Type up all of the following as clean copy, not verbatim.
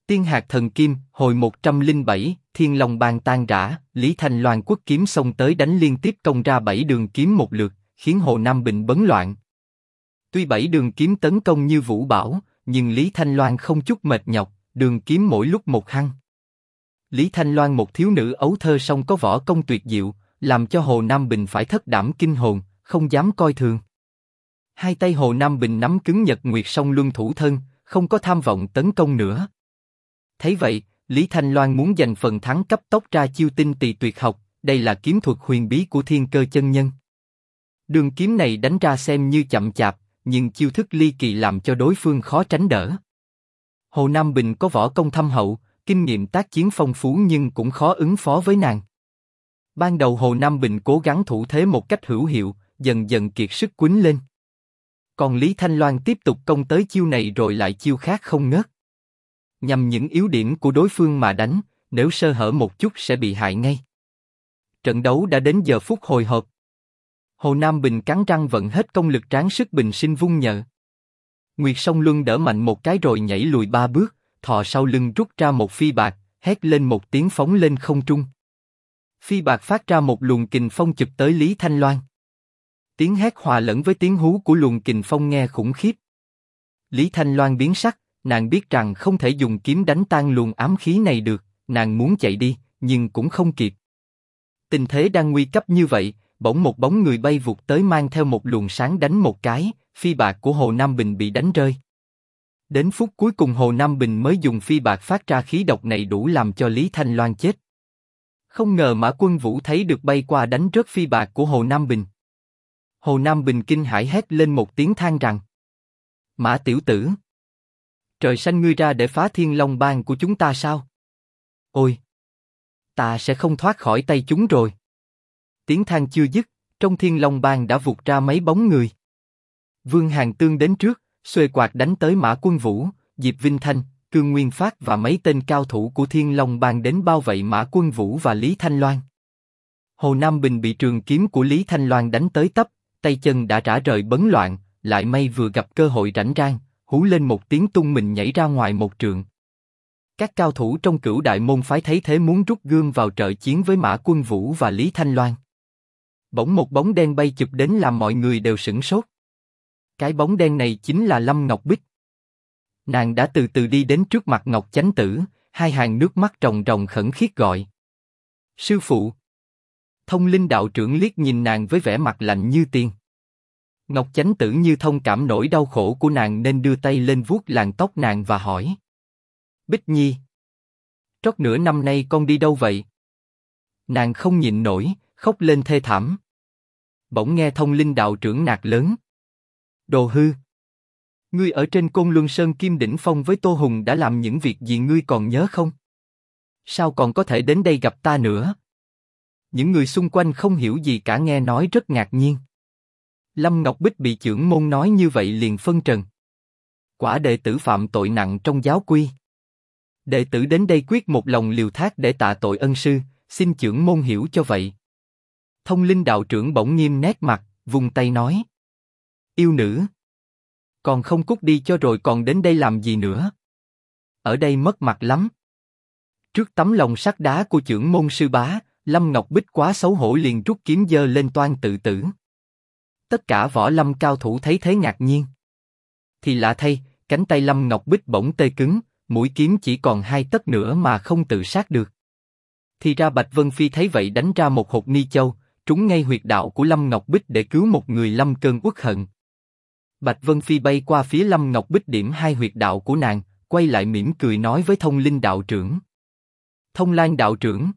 Tiên hạt thần kim, hồi 107, Thiên Long Bang tan rã, Lý Thanh Loan quất kiếm xông tới đánh liên tiếp công ra 7 đường kiếm một lượt, khiến Hồ Nam Bình bấn loạn. Tuy 7 đường kiếm tấn công như vũ bão, nhưng Lý Thanh Loan không chút mệt nhọc, đường kiếm mỗi lúc một hăng. Lý Thanh Loan một thiếu nữ ấu thơ song có võ công tuyệt diệu, làm cho Hồ Nam Bình phải thất đảm kinh hồn, không dám coi thường. Hai tay Hồ Nam Bình nắm cứng Nhật Nguyệt Song Luân thủ thân, không có tham vọng tấn công nữa. Thấy vậy, Lý Thanh Loan muốn giành phần thắng cấp tốc ra chiêu tinh tỳ tuyệt học, đây là kiếm thuật huyền bí của Thiên Cơ chân nhân. Đường kiếm này đánh ra xem như chậm chạp, nhưng chiêu thức ly kỳ làm cho đối phương khó tránh đỡ. Hồ Nam Bình có võ công thâm hậu, kinh nghiệm tác chiến phong phú nhưng cũng khó ứng phó với nàng. Ban đầu Hồ Nam Bình cố gắng thủ thế một cách hữu hiệu, dần dần kiệt sức quýnh lên. Còn Lý Thanh Loan tiếp tục công tới chiêu này rồi lại chiêu khác không ngớt. Nhằm những yếu điểm của đối phương mà đánh, nếu sơ hở một chút sẽ bị hại ngay. Trận đấu đã đến giờ phút hồi hộp. Hồ Nam Bình cắn răng vận hết công lực tráng sức bình sinh vung nhợ. Nguyệt Song Luân đỡ mạnh một cái rồi nhảy lùi 3 bước, thò sau lưng rút ra một phi bạc, hét lên một tiếng phóng lên không trung. Phi bạc phát ra một luồng kình phong chụp tới Lý Thanh Loan. Tiếng hét hòa lẫn với tiếng hú của luồng kình phong nghe khủng khiếp. Lý Thanh Loan biến sắc, nàng biết rằng không thể dùng kiếm đánh tan luồng ám khí này được, nàng muốn chạy đi, nhưng cũng không kịp. Tình thế đang nguy cấp như vậy, bỗng một bóng người bay vụt tới mang theo một luồng sáng đánh một cái, phi bạc của Hồ Nam Bình bị đánh rơi. Đến phút cuối cùng Hồ Nam Bình mới dùng phi bạc phát ra khí độc này đủ làm cho Lý Thanh Loan chết. Không ngờ Mã Quân Vũ thấy được bay qua đánh rớt phi bạc của Hồ Nam Bình. Hồ Nam Bình kinh hãi hét lên một tiếng than rằng: Mã tiểu tử! Trời sanh ngươi ra để phá Thiên Long Bang của chúng ta sao? Ôi! Ta sẽ không thoát khỏi tay chúng rồi. Tiếng than chưa dứt, trong Thiên Long Bang đã vụt ra mấy bóng người. Vương Hàn Tương đến trước, xuề quạt đánh tới Mã Quân Vũ, Diệp Vinh Thanh, Cương Nguyên Phát và mấy tên cao thủ của Thiên Long Bang đến bao vây Mã Quân Vũ và Lý Thanh Loan. Hồ Nam Bình bị trường kiếm của Lý Thanh Loan đánh tới tấp, tay chân đã rã rời bấn loạn, lại may vừa gặp cơ hội rảnh rang, hú lên một tiếng tung mình nhảy ra ngoài một trượng. Các cao thủ trong Cửu Đại Môn phái thấy thế muốn rút gươm vào trợ chiến với Mã Quân Vũ và Lý Thanh Loan. Bỗng một bóng đen bay chụp đến làm mọi người đều sửng sốt. Cái bóng đen này chính là Lâm Ngọc Bích. Nàng đã từ từ đi đến trước mặt Ngọc Chánh Tử, hai hàng nước mắt ròng ròng khẩn khiết gọi: Sư phụ! Thông Linh đạo trưởng liếc nhìn nàng với vẻ mặt lạnh như tiền. Ngọc Chánh Tử như thông cảm nỗi đau khổ của nàng nên đưa tay lên vuốt làn tóc nàng và hỏi: Bích Nhi! Trót nửa năm nay con đi đâu vậy? Nàng không nhịn nổi, khóc lên thê thảm. Bỗng nghe Thông Linh đạo trưởng nạt lớn: Đồ hư! Ngươi ở trên Côn Luân Sơn Kim Đỉnh Phong với Tô Hùng đã làm những việc gì ngươi còn nhớ không? Sao còn có thể đến đây gặp ta nữa? Những người xung quanh không hiểu gì cả nghe nói rất ngạc nhiên. Lâm Ngọc Bích bị chưởng môn nói như vậy liền phân trần. Quả đệ tử phạm tội nặng trong giáo quy. Đệ tử đến đây quyết một lòng liều thác để tạ tội ân sư, xin chưởng môn hiểu cho vậy. Thông Linh đạo trưởng bỗng nghiêm nét mặt, vung tay nói: Yêu nữ! Còn không cút đi cho rồi còn đến đây làm gì nữa? Ở đây mất mặt lắm. Trước tấm lòng sắt đá của chưởng môn sư bá, Lâm Ngọc Bích quá xấu hổ liền rút kiếm giơ lên toan tự tử. Tất cả võ lâm cao thủ thấy thế ngạc nhiên. Thì lạ thay, cánh tay Lâm Ngọc Bích bỗng tê cứng, mũi kiếm chỉ còn 2 tấc nữa mà không tự sát được. Thì ra Bạch Vân Phi thấy vậy đánh ra một hột ni châu, trúng ngay huyệt đạo của Lâm Ngọc Bích để cứu một người lâm cơn uất hận. Bạch Vân Phi bay qua phía Lâm Ngọc Bích điểm 2 huyệt đạo của nàng, quay lại mỉm cười nói với Thông Linh đạo trưởng: Thông Lan đạo trưởng!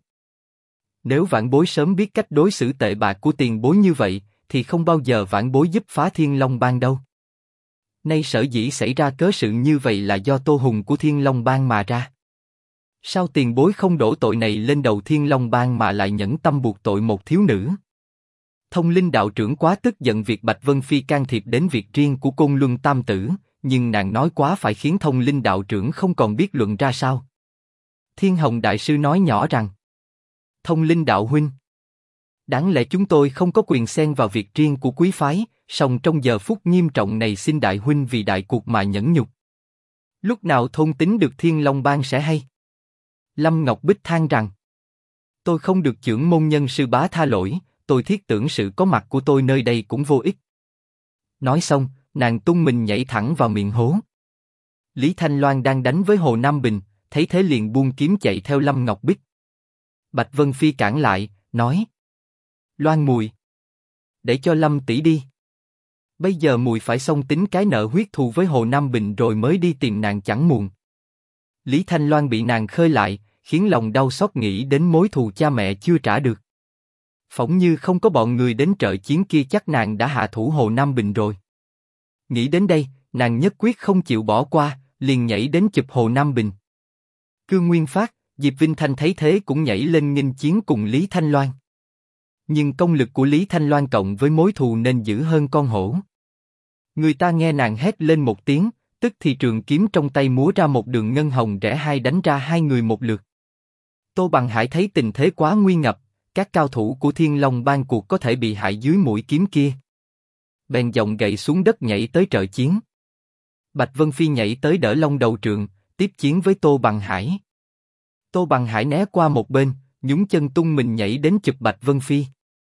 Nếu vãn bối sớm biết cách đối xử tệ bạc của tiền bối như vậy, thì không bao giờ vãn bối giúp phá Thiên Long Bang đâu. Nay sở dĩ xảy ra cớ sự như vậy là do Tô Hùng của Thiên Long Bang mà ra. Sao tiền bối không đổ tội này lên đầu Thiên Long Bang mà lại nhẫn tâm buộc tội một thiếu nữ? Thông Linh đạo trưởng quá tức giận việc Bạch Vân Phi can thiệp đến việc riêng của Côn Luân Tam Tử, nhưng nàng nói quá phải khiến Thông Linh đạo trưởng không còn biết luận ra sao. Thiên Hồng đại sư nói nhỏ rằng: Thông Linh đạo huynh, đáng lẽ chúng tôi không có quyền xen vào việc riêng của quý phái, song trong giờ phút nghiêm trọng này xin đại huynh vì đại cuộc mà nhẫn nhục. Lúc nào thôn tính được Thiên Long Bang sẽ hay. Lâm Ngọc Bích than rằng, tôi không được chưởng môn nhân sư bá tha lỗi, tôi thiết tưởng sự có mặt của tôi nơi đây cũng vô ích. Nói xong, nàng tung mình nhảy thẳng vào miệng hố. Lý Thanh Loan đang đánh với Hồ Nam Bình, thấy thế liền buông kiếm chạy theo Lâm Ngọc Bích. Bạch Vân Phi cản lại, nói: Loan mùi, để cho Lâm tỷ đi. Bây giờ mùi phải xong tính cái nợ huyết thù với Hồ Nam Bình rồi mới đi tìm nàng chẳng muộn. Lý Thanh Loan bị nàng khơi lại, khiến lòng đau xót nghĩ đến mối thù cha mẹ chưa trả được. Phỏng như không có bọn người đến trợ chiến kia chắc nàng đã hạ thủ Hồ Nam Bình rồi. Nghĩ đến đây, nàng nhất quyết không chịu bỏ qua, liền nhảy đến chụp Hồ Nam Bình. Cương Nguyên Phát, Diệp Vinh Thanh thấy thế cũng nhảy lên nghênh chiến cùng Lý Thanh Loan. Nhưng công lực của Lý Thanh Loan cộng với mối thù nên dữ hơn con hổ. Người ta nghe nàng hét lên một tiếng, tức thì trường kiếm trong tay múa ra một đường ngân hồng rẽ hai đánh ra hai người một lượt. Tô Bằng Hải thấy tình thế quá nguy ngập, các cao thủ của Thiên Long Bang cuộc có thể bị hại dưới mũi kiếm kia. Bèn giọng gậy xuống đất nhảy tới trợ chiến. Bạch Vân Phi nhảy tới đỡ Long Đầu Trượng, tiếp chiến với Tô Bằng Hải. Tô Bằng Hải né qua một bên, nhún chân tung mình nhảy đến chụp Bạch Vân Phi.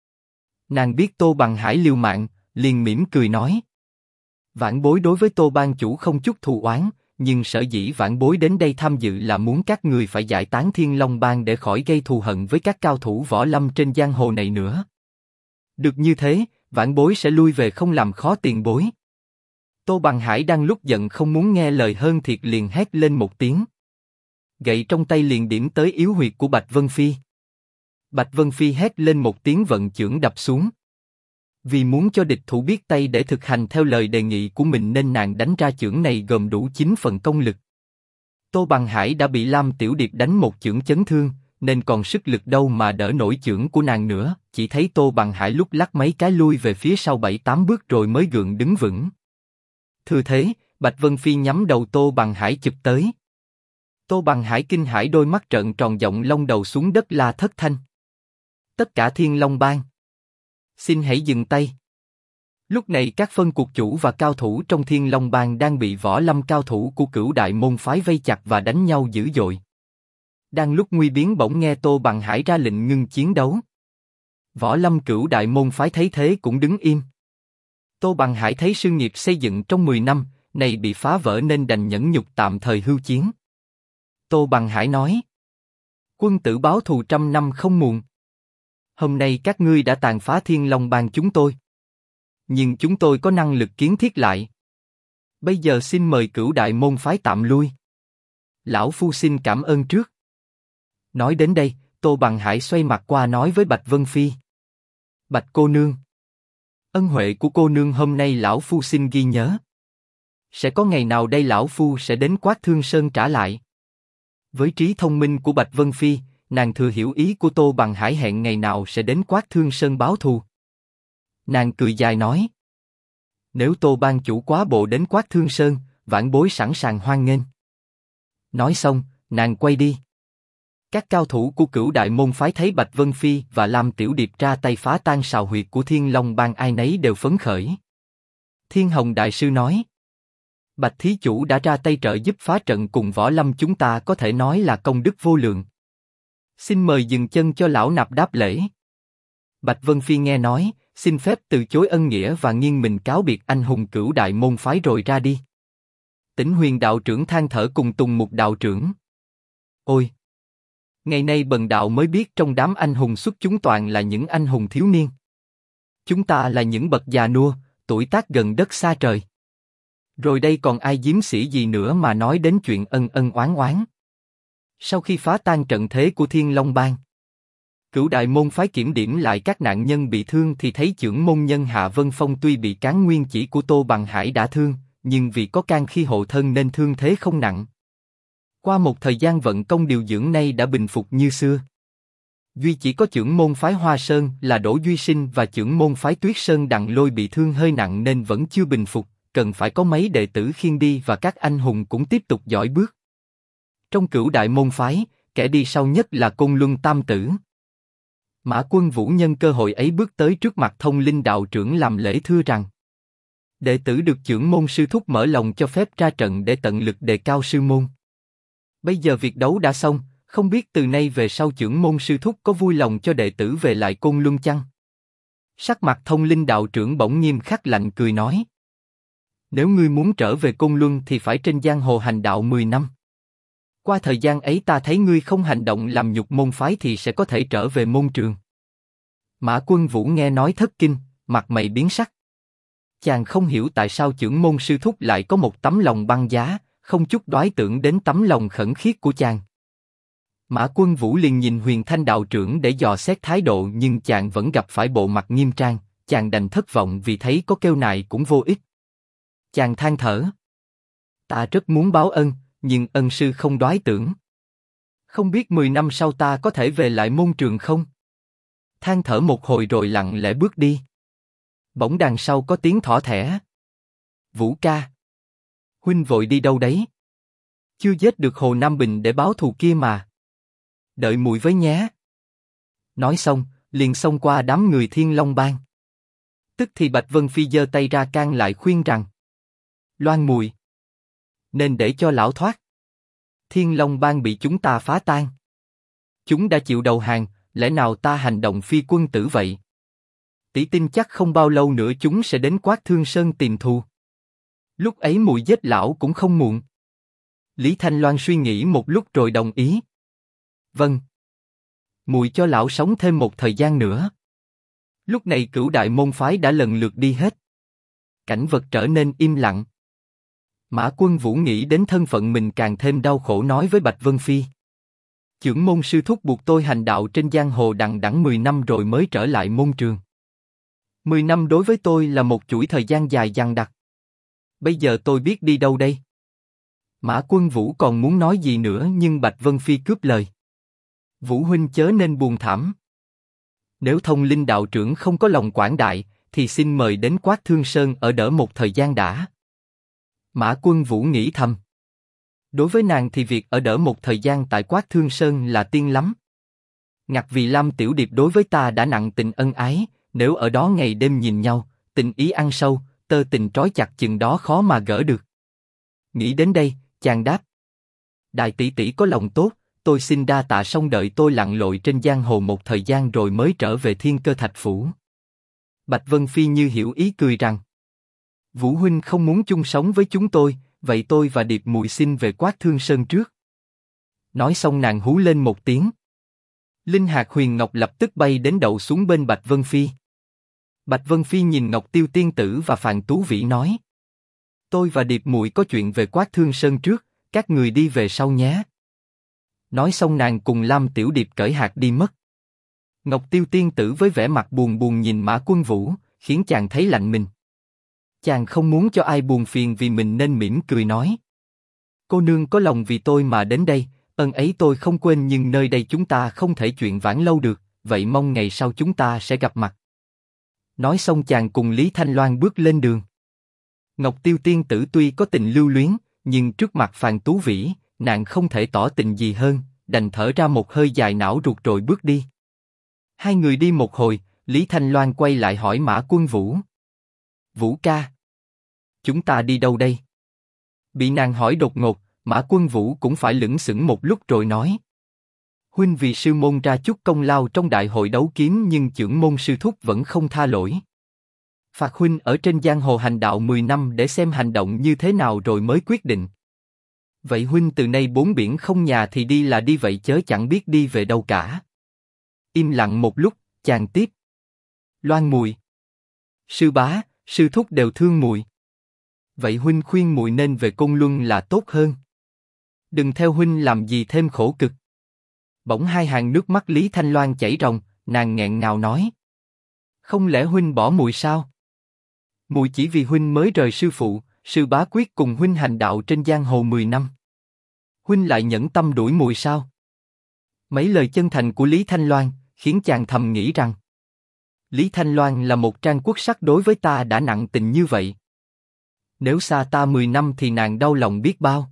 Nàng biết Tô Bằng Hải liều mạng, liền mỉm cười nói: Vãn bối đối với Tô Bang chủ không chút thù oán, nhưng sở dĩ vãn bối đến đây tham dự là muốn các người phải giải tán Thiên Long Bang để khỏi gây thù hận với các cao thủ võ lâm trên giang hồ này nữa. Được như thế, vãn bối sẽ lui về không làm khó tiền bối. Tô Bằng Hải đang lúc giận không muốn nghe lời hơn thiệt liền hét lên một tiếng. Gậy trong tay liền điểm tới yếu huyệt của Bạch Vân Phi. Bạch Vân Phi hét lên một tiếng vận chưởng đập xuống. Vì muốn cho địch thủ biết tay để thực hành theo lời đề nghị của mình nên nàng đánh ra chưởng này gồm đủ 9 phần công lực. Tô Bằng Hải đã bị Lam Tiểu Điệp đánh một chưởng chấn thương, nên còn sức lực đâu mà đỡ nổi chưởng của nàng nữa. Chỉ thấy Tô Bằng Hải lúc lắc mấy cái lui về phía sau 7-8 bước rồi mới gượng đứng vững. Thừa thế, Bạch Vân Phi nhắm đầu Tô Bằng Hải chụp tới. Tô Bằng Hải kinh hãi đôi mắt trợn tròn giọng Long Đầu xuống đất la thất thanh. Tất cả Thiên Long Bang, xin hãy dừng tay. Lúc này các phân cuộc chủ và cao thủ trong Thiên Long Bang đang bị võ lâm cao thủ của Cửu Đại môn phái vây chặt và đánh nhau dữ dội. Đang lúc nguy biến bỗng nghe Tô Bằng Hải ra lệnh ngưng chiến đấu. Võ lâm Cửu Đại môn phái thấy thế cũng đứng im. Tô Bằng Hải thấy sự nghiệp xây dựng trong 10 năm này bị phá vỡ nên đành nhẫn nhục tạm thời hưu chiến. Tô Bằng Hải nói: Quân tử báo thù 100 năm không muộn. Hôm nay các ngươi đã tàn phá Thiên Long Bang chúng tôi, nhưng chúng tôi có năng lực kiến thiết lại. Bây giờ xin mời Cửu Đại môn phái tạm lui. Lão phu xin cảm ơn trước. Nói đến đây, Tô Bằng Hải xoay mặt qua nói với Bạch Vân Phi: Bạch cô nương, ân huệ của cô nương hôm nay lão phu xin ghi nhớ. Sẽ có ngày nào đây lão phu sẽ đến Quát Thương Sơn trả lại. Với trí thông minh của Bạch Vân Phi, nàng thừa hiểu ý của Tô Bằng Hải, hẹn ngày nào sẽ đến Quát Thương Sơn báo thù. Nàng cười dài nói: Nếu Tô Bang chủ quá bộ đến Quát Thương Sơn, vãn bối sẵn sàng hoan nghênh. Nói xong, nàng quay đi. Các cao thủ của Cửu Đại môn phái thấy Bạch Vân Phi và Lam Tiểu Điệp ra tay phá tan sào huyệt của Thiên Long Bang, ai nấy đều phấn khởi. Thiên Hồng Đại Sư nói: Bạch thí chủ đã ra tay trợ giúp phá trận cùng võ lâm chúng ta có thể nói là công đức vô lượng. Xin mời dừng chân cho lão nạp đáp lễ. Bạch Vân Phi nghe nói, xin phép từ chối ân nghĩa và nghiêng mình cáo biệt anh hùng Cửu Đại môn phái rồi ra đi. Tĩnh Huyền đạo trưởng than thở cùng Tùng Mục đạo trưởng: Ôi! Ngày nay bần đạo mới biết trong đám anh hùng xuất chúng toàn là những anh hùng thiếu niên. Chúng ta là những bậc già nua, tuổi tác gần đất xa trời. Rồi đây còn ai giếm sĩ gì nữa mà nói đến chuyện ân ân oán oán. Sau khi phá tan trận thế của Thiên Long Bang, Cửu Đại môn phái kiểm điểm lại các nạn nhân bị thương thì thấy chưởng môn nhân Hạ Vân Phong tuy bị cán nguyên chỉ của Tô Bằng Hải đả thương, nhưng vì có can khi hộ thân nên thương thế không nặng. Qua một thời gian vận công điều dưỡng nay đã bình phục như xưa. Duy chỉ có chưởng môn phái Hoa Sơn là Đỗ Duy Sinh và chưởng môn phái Tuyết Sơn Đặng Lôi bị thương hơi nặng nên vẫn chưa bình phục, cần phải có mấy đệ tử khiêng đi và các anh hùng cũng tiếp tục dõi bước. Trong Cửu Đại môn phái, kẻ đi sau nhất là Côn Luân Tam Tử. Mã Quân Vũ nhân cơ hội ấy bước tới trước mặt Thông Linh đạo trưởng làm lễ thưa rằng: Đệ tử được chưởng môn sư thúc mở lòng cho phép ra trận để tận lực đề cao sư môn. Bây giờ việc đấu đã xong, không biết từ nay về sau chưởng môn sư thúc có vui lòng cho đệ tử về lại Côn Luân chăng? Sắc mặt Thông Linh đạo trưởng bỗng nghiêm khắc lạnh cười nói. Nếu ngươi muốn trở về Côn Luân thì phải trên giang hồ hành đạo 10 năm. Qua thời gian ấy ta thấy ngươi không hành động làm nhục môn phái thì sẽ có thể trở về môn trường. Mã Quân Vũ nghe nói thất kinh, mặt mày biến sắc. Chàng không hiểu tại sao chưởng môn sư thúc lại có một tấm lòng băng giá, không chút đoái tưởng đến tấm lòng khẩn khiết của chàng. Mã Quân Vũ liền nhìn Huyền Thanh đạo trưởng để dò xét thái độ, nhưng chàng vẫn gặp phải bộ mặt nghiêm trang, chàng đành thất vọng vì thấy có kêu nài cũng vô ích. Chàng than thở. Ta rất muốn báo ân, nhưng ân sư không đoái tưởng. Không biết 10 năm sau ta có thể về lại môn trường không? Than thở một hồi rồi lặng lẽ bước đi. Bỗng đằng sau có tiếng thỏ thẻ. Vũ ca. Huynh vội đi đâu đấy? Chưa giết được Hồ Nam Bình để báo thù kia mà. Đợi muội với nhé. Nói xong, liền xông qua đám người Thiên Long Bang. Tức thì Bạch Vân Phi giơ tay ra can lại khuyên rằng. Loan muội, nên để cho lão thoát. Thiên Long Bang bị chúng ta phá tan. Chúng đã chịu đầu hàng, lẽ nào ta hành động phi quân tử vậy? Tỷ tin chắc không bao lâu nữa chúng sẽ đến Quát Thương Sơn tìm thù. Lúc ấy muội giết lão cũng không muộn. Lý Thanh Loan suy nghĩ một lúc rồi đồng ý. Vâng. Muội cho lão sống thêm một thời gian nữa. Lúc này Cửu đại môn phái đã lần lượt đi hết. Cảnh vật trở nên im lặng. Mã Quân Vũ nghĩ đến thân phận mình càng thêm đau khổ, nói với Bạch Vân Phi. Chưởng môn sư thúc buộc tôi hành đạo trên giang hồ đằng đẵng 10 năm rồi mới trở lại môn trường. 10 năm đối với tôi là một chuỗi thời gian dài dằng dặc. Bây giờ tôi biết đi đâu đây? Mã Quân Vũ còn muốn nói gì nữa nhưng Bạch Vân Phi cướp lời. Vũ huynh chớ nên buồn thảm. Nếu Thông Linh đạo trưởng không có lòng quảng đại, thì xin mời đến Quát Thương Sơn ở đỡ một thời gian đã. Mã Quân Vũ nghĩ thầm. Đối với nàng thì việc ở đỡ một thời gian tại Quát Thương Sơn là tiên lắm. Ngặt vì Lam Tiểu Điệp đối với ta đã nặng tình ân ái, nếu ở đó ngày đêm nhìn nhau, tình ý ăn sâu, tơ tình trói chặt chừng đó khó mà gỡ được. Nghĩ đến đây, chàng đáp. Đại tỷ tỷ có lòng tốt, tôi xin đa tạ, song đợi tôi lặn lội trên giang hồ một thời gian rồi mới trở về Thiên Cơ Thạch Phủ. Bạch Vân Phi như hiểu ý cười rằng. Vũ huynh không muốn chung sống với chúng tôi, vậy tôi và Điệp muội xin về Quát Thương Sơn trước. Nói xong nàng hú lên một tiếng. Linh hạt huyền ngọc lập tức bay đến đậu xuống bên Bạch Vân Phi. Bạch Vân Phi nhìn Ngọc Tiêu tiên tử và Phàn Tú Vĩ nói. Tôi và Điệp muội có chuyện về Quát Thương Sơn trước, các người đi về sau nhé. Nói xong nàng cùng Lam Tiểu Điệp cởi hạt đi mất. Ngọc Tiêu tiên tử với vẻ mặt buồn buồn nhìn Mã Quân Vũ, khiến chàng thấy lạnh mình. Chàng không muốn cho ai buồn phiền vì mình nên mỉm cười nói. Cô nương có lòng vì tôi mà đến đây, ân ấy tôi không quên, nhưng nơi đây chúng ta không thể chuyện vãn lâu được, vậy mong ngày sau chúng ta sẽ gặp mặt. Nói xong chàng cùng Lý Thanh Loan bước lên đường. Ngọc Tiêu tiên tử tuy có tình lưu luyến, nhưng trước mặt Phàn Tú Vĩ, nàng không thể tỏ tình gì hơn, đành thở ra một hơi dài não ruột rồi bước đi. Hai người đi một hồi, Lý Thanh Loan quay lại hỏi Mã Quân Vũ. Vũ ca, chúng ta đi đâu đây? Bị nàng hỏi đột ngột, Mã Quân Vũ cũng phải lững sững một lúc rồi nói. Huynh vì sư môn ra chút công lao trong đại hội đấu kiếm, nhưng chưởng môn sư thúc vẫn không tha lỗi. Phạt huynh ở trên giang hồ hành đạo 10 năm để xem hành động như thế nào rồi mới quyết định. Vậy huynh từ nay bốn biển không nhà thì đi là đi vậy, chớ chẳng biết đi về đâu cả. Im lặng một lúc, chàng tiếp. Loan muội, sư bá, sư thúc đều thương muội. Vậy huynh khuyên muội nên về Côn Luân là tốt hơn. Đừng theo huynh làm gì thêm khổ cực. Bỗng hai hàng nước mắt Lý Thanh Loan chảy ròng, nàng nghẹn ngào nói. Không lẽ huynh bỏ muội sao? Muội chỉ vì huynh mới rời sư phụ, sư bá quyết cùng huynh hành đạo trên giang hồ 10 năm. Huynh lại nhẫn tâm đuổi muội sao? Mấy lời chân thành của Lý Thanh Loan khiến chàng thầm nghĩ rằng Lý Thanh Loan là một trang quốc sắc đối với ta đã nặng tình như vậy. Nếu xa ta 10 năm thì nàng đau lòng biết bao.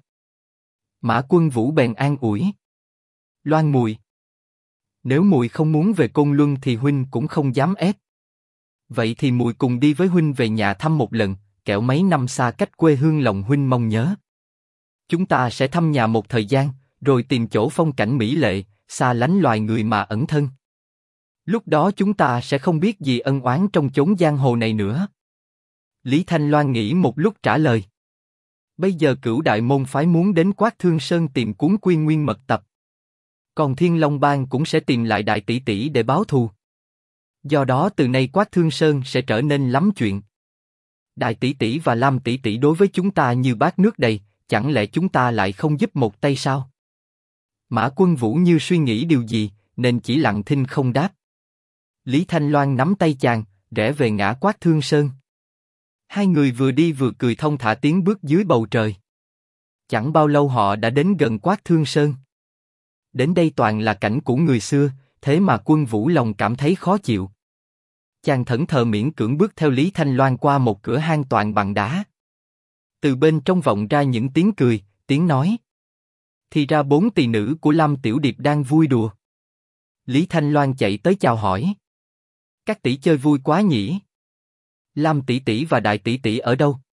Mã Quân Vũ bèn an ủi. Loan muội, nếu muội không muốn về Côn Luân thì huynh cũng không dám ép. Vậy thì muội cùng đi với huynh về nhà thăm một lần, kẻo mấy năm xa cách quê hương lòng huynh mong nhớ. Chúng ta sẽ thăm nhà một thời gian, rồi tìm chỗ phong cảnh mỹ lệ, xa lánh loài người mà ẩn thân. Lúc đó chúng ta sẽ không biết gì ân oán trong chốn giang hồ này nữa. Lý Thanh Loan nghĩ một lúc trả lời. Bây giờ Cửu Đại môn phái muốn đến Quát Thương Sơn tìm cuốn Quy Nguyên mật tập. Còn Thiên Long Bang cũng sẽ tìm lại Đại tỷ tỷ để báo thù. Do đó từ nay Quát Thương Sơn sẽ trở nên lắm chuyện. Đại tỷ tỷ và Lam tỷ tỷ đối với chúng ta như bát nước đầy, chẳng lẽ chúng ta lại không giúp một tay sao? Mã Quân Vũ như suy nghĩ điều gì, nên chỉ lặng thinh không đáp. Lý Thanh Loan nắm tay chàng, rẽ về ngã Quát Thương Sơn. Hai người vừa đi vừa cười thong thả tiến bước dưới bầu trời. Chẳng bao lâu họ đã đến gần Quát Thương Sơn. Đến đây toàn là cảnh của người xưa, thế mà Quân Vũ lòng cảm thấy khó chịu. Chàng thẫn thờ miễn cưỡng bước theo Lý Thanh Loan qua một cửa hang toàn bằng đá. Từ bên trong vọng ra những tiếng cười, tiếng nói. Thì ra 4 tỳ nữ của Lam Tiểu Điệp đang vui đùa. Lý Thanh Loan chạy tới chào hỏi. Các tỷ chơi vui quá nhỉ? Lam tỷ tỷ và Đại tỷ tỷ ở đâu?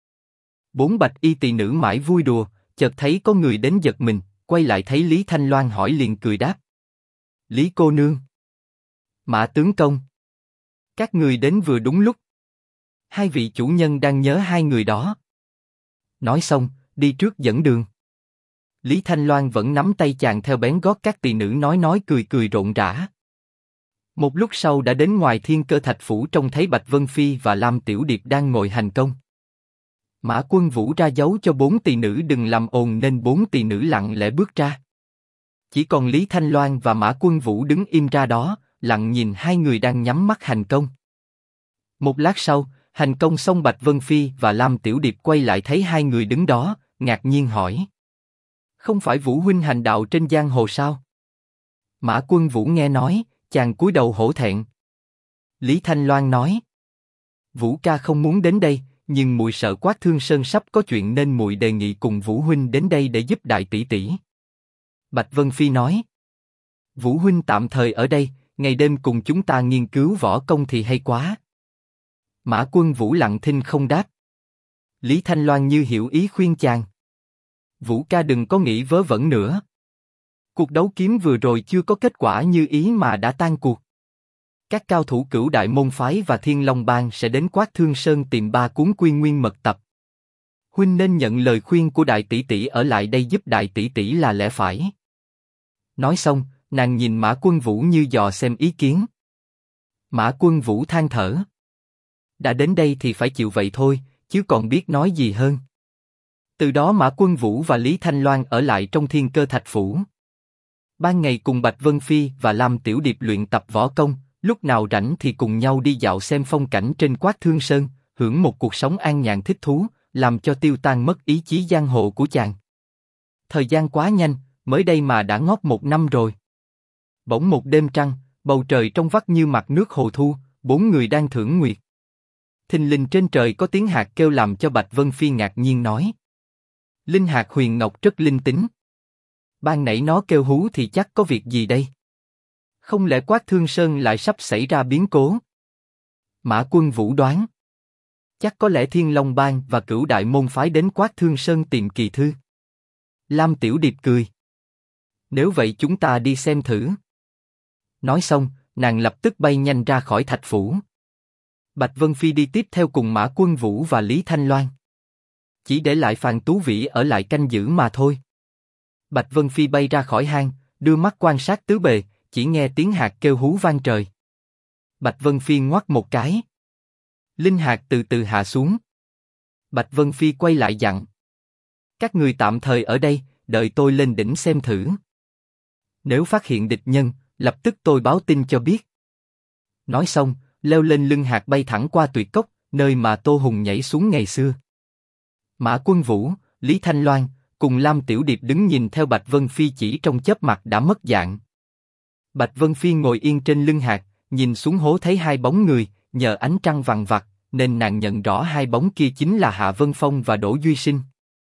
4 bạch y tỳ nữ mãi vui đùa, chợt thấy có người đến giật mình, quay lại thấy Lý Thanh Loan hỏi liền cười đáp. Lý cô nương. Mã tướng công. Các người đến vừa đúng lúc. Hai vị chủ nhân đang nhớ hai người đó. Nói xong, đi trước dẫn đường. Lý Thanh Loan vẫn nắm tay chàng theo bén gót các tỳ nữ nói cười cười rộn rã. Một lúc sau đã đến ngoài Thiên Cơ Thạch phủ, trông thấy Bạch Vân Phi và Lam Tiểu Điệp đang ngồi hành công. Mã Quân Vũ ra dấu cho 4 tỳ nữ đừng làm ồn nên 4 tỳ nữ lặng lẽ bước ra. Chỉ còn Lý Thanh Loan và Mã Quân Vũ đứng im ra đó, lặng nhìn hai người đang nhắm mắt hành công. Một lát sau, hành công xong Bạch Vân Phi và Lam Tiểu Điệp quay lại thấy hai người đứng đó, ngạc nhiên hỏi. Không phải Vũ huynh hành đạo trên giang hồ sao? Mã Quân Vũ nghe nói, chàng cúi đầu hổ thẹn. Lý Thanh Loan nói. Vũ ca không muốn đến đây, nhưng muội sợ Quát Thương Sơn sắp có chuyện nên muội đề nghị cùng Vũ huynh đến đây để giúp Đại tỷ tỷ. Bạch Vân Phi nói. Vũ huynh tạm thời ở đây, ngày đêm cùng chúng ta nghiên cứu võ công thì hay quá. Mã Quân Vũ lặng thinh không đáp. Lý Thanh Loan như hiểu ý khuyên chàng. Vũ ca đừng có nghĩ vớ vẩn nữa. Cuộc đấu kiếm vừa rồi chưa có kết quả như ý mà đã tan cuộc. Các cao thủ Cửu Đại môn phái và Thiên Long bang sẽ đến Quát Thương Sơn tìm 3 cuốn Quy Nguyên mật tập. Huynh nên nhận lời khuyên của Đại tỷ tỷ ở lại đây giúp Đại tỷ tỷ là lẽ phải. Nói xong, nàng nhìn Mã Quân Vũ như dò xem ý kiến. Mã Quân Vũ than thở. Đã đến đây thì phải chịu vậy thôi, chứ còn biết nói gì hơn. Từ đó Mã Quân Vũ và Lý Thanh Loan ở lại trong Thiên Cơ Thạch phủ. Ban ngày cùng Bạch Vân Phi và Lam Tiểu Điệp luyện tập võ công, lúc nào rảnh thì cùng nhau đi dạo xem phong cảnh trên Quát Thương Sơn, hưởng một cuộc sống an nhàn thích thú, làm cho tiêu tan mất ý chí giang hồ của chàng. Thời gian quá nhanh, mới đây mà đã ngót 1 năm rồi. Bỗng một đêm trăng, bầu trời trong vắt như mặt nước hồ thu, 4 người đang thưởng nguyệt. Thình lình trên trời có tiếng hạt kêu làm cho Bạch Vân Phi ngạc nhiên nói. Linh hạt huyền ngọc rất linh tính. Ban nãy nó kêu hú thì chắc có việc gì đây? Không lẽ Quát Thương Sơn lại sắp xảy ra biến cố? Mã Quân Vũ đoán. Chắc có lẽ Thiên Long bang và Cửu Đại môn phái đến Quát Thương Sơn tìm kỳ thư. Lam Tiểu Điệp cười. Nếu vậy chúng ta đi xem thử. Nói xong, nàng lập tức bay nhanh ra khỏi thạch phủ. Bạch Vân Phi đi tiếp theo cùng Mã Quân Vũ và Lý Thanh Loan. Chỉ để lại Phàn Tú Vĩ ở lại canh giữ mà thôi. Bạch Vân Phi bay ra khỏi hang, đưa mắt quan sát tứ bề, chỉ nghe tiếng hạt kêu hú vang trời. Bạch Vân Phi ngoắt một cái. Linh hạt từ từ hạ xuống. Bạch Vân Phi quay lại dặn. Các người tạm thời ở đây, đợi tôi lên đỉnh xem thử. Nếu phát hiện địch nhân, lập tức tôi báo tin cho biết. Nói xong, leo lên lưng hạt bay thẳng qua Tuyệt Cốc, nơi mà Tô Hùng nhảy xuống ngày xưa. Mã Quân Vũ, Lý Thanh Loan cùng Lam Tiểu Điệp đứng nhìn theo Bạch Vân Phi chỉ trong chớp mắt đã mất dạng. Bạch Vân Phi ngồi yên trên lưng hạt, nhìn xuống hố thấy 2 bóng người, nhờ ánh trăng vằng vặc, nên nàng nhận rõ 2 bóng kia chính là Hạ Vân Phong và Đỗ Duy Sinh.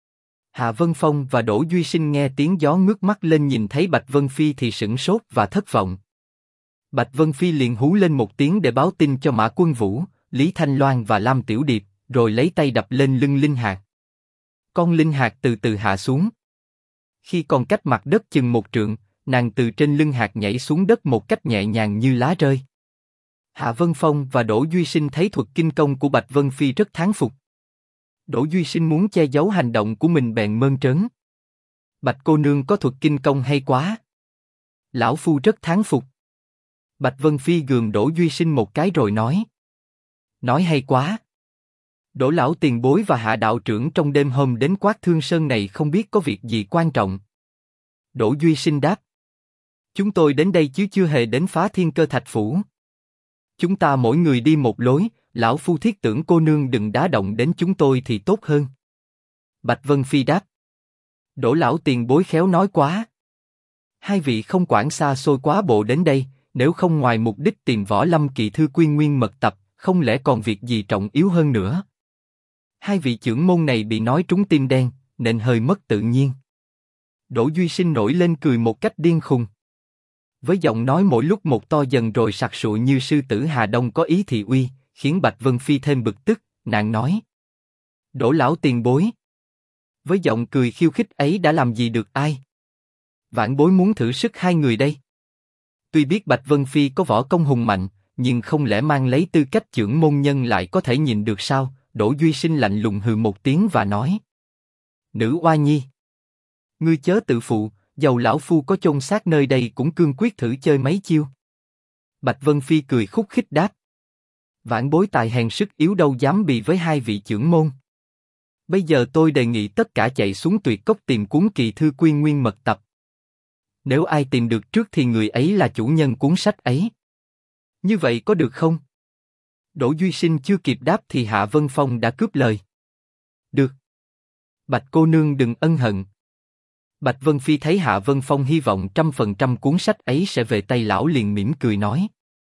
Hạ Vân Phong và Đỗ Duy Sinh nghe tiếng gió ngước mắt lên nhìn thấy Bạch Vân Phi thì sửng sốt và thất vọng. Bạch Vân Phi liền hú lên một tiếng để báo tin cho Mã Quân Vũ, Lý Thanh Loan và Lam Tiểu Điệp, rồi lấy tay đập lên lưng Linh Hạc. Con Linh Hạc từ từ hạ xuống. Khi còn cách mặt đất chừng 1 trượng, nàng từ trên lưng Hạc nhảy xuống đất một cách nhẹ nhàng như lá rơi. Hạ Vân Phong và Đỗ Duy Sinh thấy thuật kinh công của Bạch Vân Phi rất thán phục. Đỗ Duy Sinh muốn che giấu hành động của mình bèn mơn trớn. Bạch cô nương có thuật kinh công hay quá. Lão phu rất thán phục. Bạch Vân Phi gườm Đỗ Duy Sinh một cái rồi nói. Nói hay quá. Đỗ lão tiền bối và Hạ đạo trưởng trong đêm hôm đến Quát Thương Sơn này không biết có việc gì quan trọng. Đỗ Duy Sinh đáp. Chúng tôi đến đây chứ chưa hề đến Phá Thiên Cơ Thạch Phủ. Chúng ta mỗi người đi một lối, lão phu thiết tưởng cô nương đừng đá động đến chúng tôi thì tốt hơn. Bạch Vân Phi đáp. Đỗ lão tiền bối khéo nói quá. Hai vị không quản xa xôi quá bộ đến đây, nếu không ngoài mục đích tìm Võ Lâm kỳ thư quyên nguyên mật tập, không lẽ còn việc gì trọng yếu hơn nữa? Hai vị trưởng môn này bị nói trúng tim đen, nên hơi mất tự nhiên. Đỗ Duy Sinh nổi lên cười một cách điên khùng. Với giọng nói mỗi lúc một to dần rồi sặc sụa như sư tử Hà Đông có ý thị uy, khiến Bạch Vân Phi thêm bực tức, nàng nói. Đỗ lão tiền bối. Với giọng cười khiêu khích ấy đã làm gì được ai? Vãn bối muốn thử sức hai người đây. Tuy biết Bạch Vân Phi có võ công hùng mạnh, nhưng không lẽ mang lấy tư cách trưởng môn nhân lại có thể nhìn được sao? Đỗ Duy Sinh lạnh lùng hừ một tiếng và nói. Nữ oa nhi. Ngươi chớ tự phụ, dầu lão phu có chôn xác nơi đây cũng cương quyết thử chơi mấy chiêu. Bạch Vân Phi cười khúc khích đáp. Vãn bối tài hèn sức yếu đâu dám bì với hai vị trưởng môn. Bây giờ tôi đề nghị tất cả chạy xuống Tuyệt Cốc tìm cuốn kỳ thư quyên nguyên mật tập. Nếu ai tìm được trước thì người ấy là chủ nhân cuốn sách ấy. Như vậy có được không? Đỗ Duy Sinh chưa kịp đáp thì Hạ Vân Phong đã cướp lời. Được. Bạch cô nương đừng ân hận. Bạch Vân Phi thấy Hạ Vân Phong hy vọng 100% cuốn sách ấy sẽ về tay lão liền mỉm cười nói.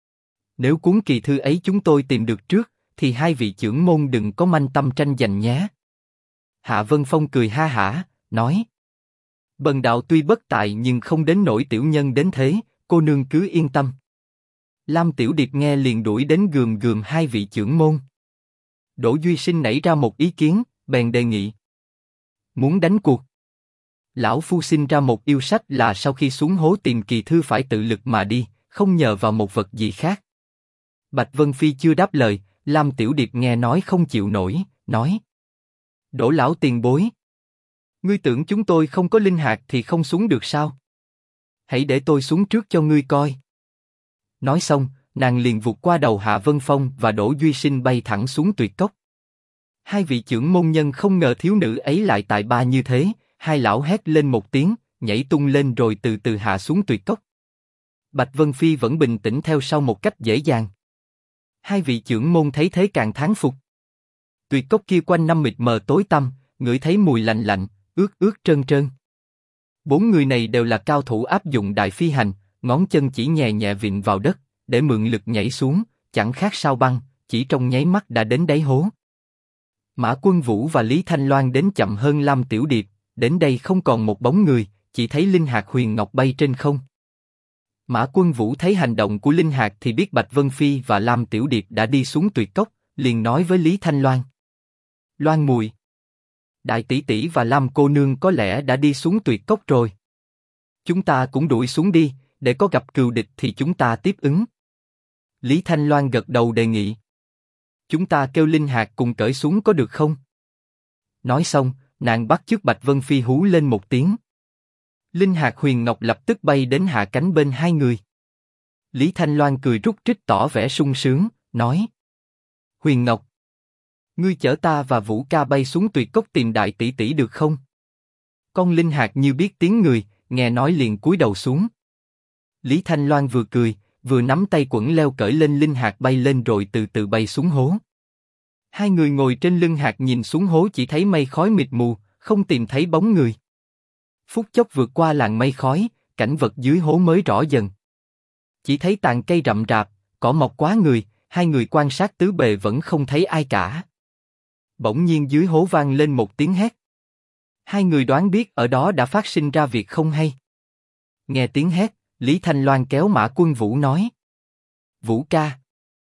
Nếu cuốn kỳ thư ấy chúng tôi tìm được trước, thì hai vị trưởng môn đừng có manh tâm tranh giành nhé. Hạ Vân Phong cười ha hả, nói. Bần đạo tuy bất tài nhưng không đến nỗi tiểu nhân đến thế, cô nương cứ yên tâm. Lam Tiểu Điệp nghe liền đuổi đến gườm gườm hai vị trưởng môn. Đỗ Duy Sinh nảy ra một ý kiến, bèn đề nghị. Muốn đánh cuộc. Lão phu sinh ra một yêu sách là sau khi xuống hố tìm kỳ thư phải tự lực mà đi, không nhờ vào một vật gì khác. Bạch Vân Phi chưa đáp lời, Lam Tiểu Điệp nghe nói không chịu nổi, nói. Đỗ lão tiền bối. Ngươi tưởng chúng tôi không có linh hạt thì không xuống được sao? Hãy để tôi xuống trước cho ngươi coi. Nói xong, nàng liền vụt qua đầu Hạ Vân Phong và Đỗ Duy Sinh bay thẳng xuống Tuyệt Cốc. Hai vị trưởng môn nhân không ngờ thiếu nữ ấy lại tài ba như thế, hai lão hét lên một tiếng, nhảy tung lên rồi từ từ hạ xuống Tuyệt Cốc. Bạch Vân Phi vẫn bình tĩnh theo sau một cách dễ dàng. Hai vị trưởng môn thấy thế càng thán phục. Tuyệt Cốc kia quanh năm mịt mờ tối tăm, ngửi thấy mùi lạnh lạnh, ướt ướt trơn trơn. Bốn người này đều là cao thủ áp dụng đại phi hành, ngón chân chỉ nhẹ nhẹ vịn vào đất, để mượn lực nhảy xuống, chẳng khác sao băng, chỉ trong nháy mắt đã đến đáy hố. Mã Quân Vũ và Lý Thanh Loan đến chậm hơn Lam Tiểu Điệp, đến đây không còn một bóng người, chỉ thấy linh hạt huyền ngọc bay trên không. Mã Quân Vũ thấy hành động của linh hạt thì biết Bạch Vân Phi và Lam Tiểu Điệp đã đi xuống Tuyệt Cốc, liền nói với Lý Thanh Loan. Loan mùi, Đại tỷ tỷ và Lam cô nương có lẽ đã đi xuống Tuyệt Cốc rồi. Chúng ta cũng đuổi xuống đi, để có gặp cừu địch thì chúng ta tiếp ứng. Lý Thanh Loan gật đầu đề nghị. Chúng ta kêu linh hạt cùng cởi xuống có được không? Nói xong, nàng bắt chước Bạch Vân Phi hú lên một tiếng. Linh hạt huyền ngọc lập tức bay đến hạ cánh bên hai người. Lý Thanh Loan cười rúc rích tỏ vẻ sung sướng, nói. Huyền ngọc, ngươi chở ta và Vũ ca bay xuống Tuyệt Cốc tìm đại tỷ tỷ được không? Con linh hạt như biết tiếng người, nghe nói liền cúi đầu xuống. Lý Thanh Loan vừa cười, vừa nắm tay quẩn leo cởi lên linh hạt bay lên rồi từ từ bay xuống hố. Hai người ngồi trên lưng hạt nhìn xuống hố chỉ thấy mây khói mịt mù, không tìm thấy bóng người. Phút chốc vượt qua làn mây khói, cảnh vật dưới hố mới rõ dần. Chỉ thấy tàn cây rậm rạp, cỏ mọc quá người, hai người quan sát tứ bề vẫn không thấy ai cả. Bỗng nhiên dưới hố vang lên một tiếng hét. Hai người đoán biết ở đó đã phát sinh ra việc không hay. Nghe tiếng hét, Lý Thanh Loan kéo Mã Quân Vũ nói. Vũ ca.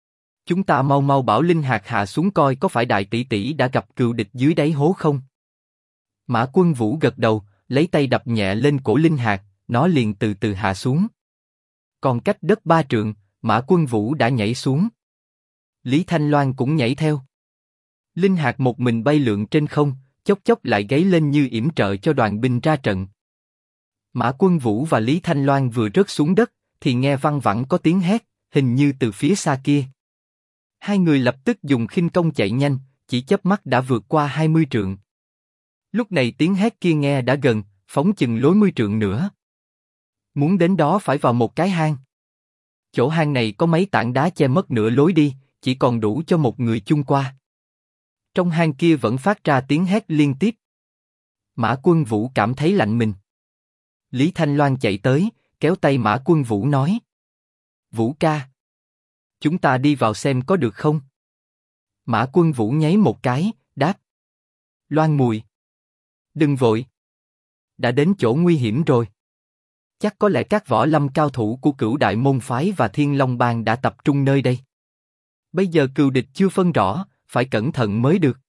Chúng ta mau mau bảo Linh Hạc hạ xuống coi có phải đại tỷ tỷ đã gặp cừu địch dưới đáy hố không. Mã Quân Vũ gật đầu, lấy tay đập nhẹ lên cổ Linh Hạc, nó liền từ từ hạ xuống. Còn cách đất 3 trượng, Mã Quân Vũ đã nhảy xuống. Lý Thanh Loan cũng nhảy theo. Linh Hạc một mình bay lượn trên không, chốc chốc lại gáy lên như yểm trợ cho đoàn binh ra trận. Mã Quân Vũ và Lý Thanh Loan vừa rớt xuống đất, thì nghe văng vẳng có tiếng hét, hình như từ phía xa kia. Hai người lập tức dùng khinh công chạy nhanh, chỉ chớp mắt đã vượt qua 20 trượng. Lúc này tiếng hét kia nghe đã gần, phóng chừng lối 10 trượng nữa. Muốn đến đó phải vào một cái hang. Chỗ hang này có mấy tảng đá che mất nửa lối đi, chỉ còn đủ cho một người chung qua. Trong hang kia vẫn phát ra tiếng hét liên tiếp. Mã Quân Vũ cảm thấy lạnh mình. Lý Thanh Loan chạy tới, kéo tay Mã Quân Vũ nói: Vũ ca, chúng ta đi vào xem có được không? Mã Quân Vũ nháy một cái, đáp: Loan mùi, đừng vội. Đã đến chỗ nguy hiểm rồi. Chắc có lẽ các võ lâm cao thủ của Cửu Đại môn phái và Thiên Long bang đã tập trung nơi đây. Bây giờ cừu địch chưa phân rõ, phải cẩn thận mới được.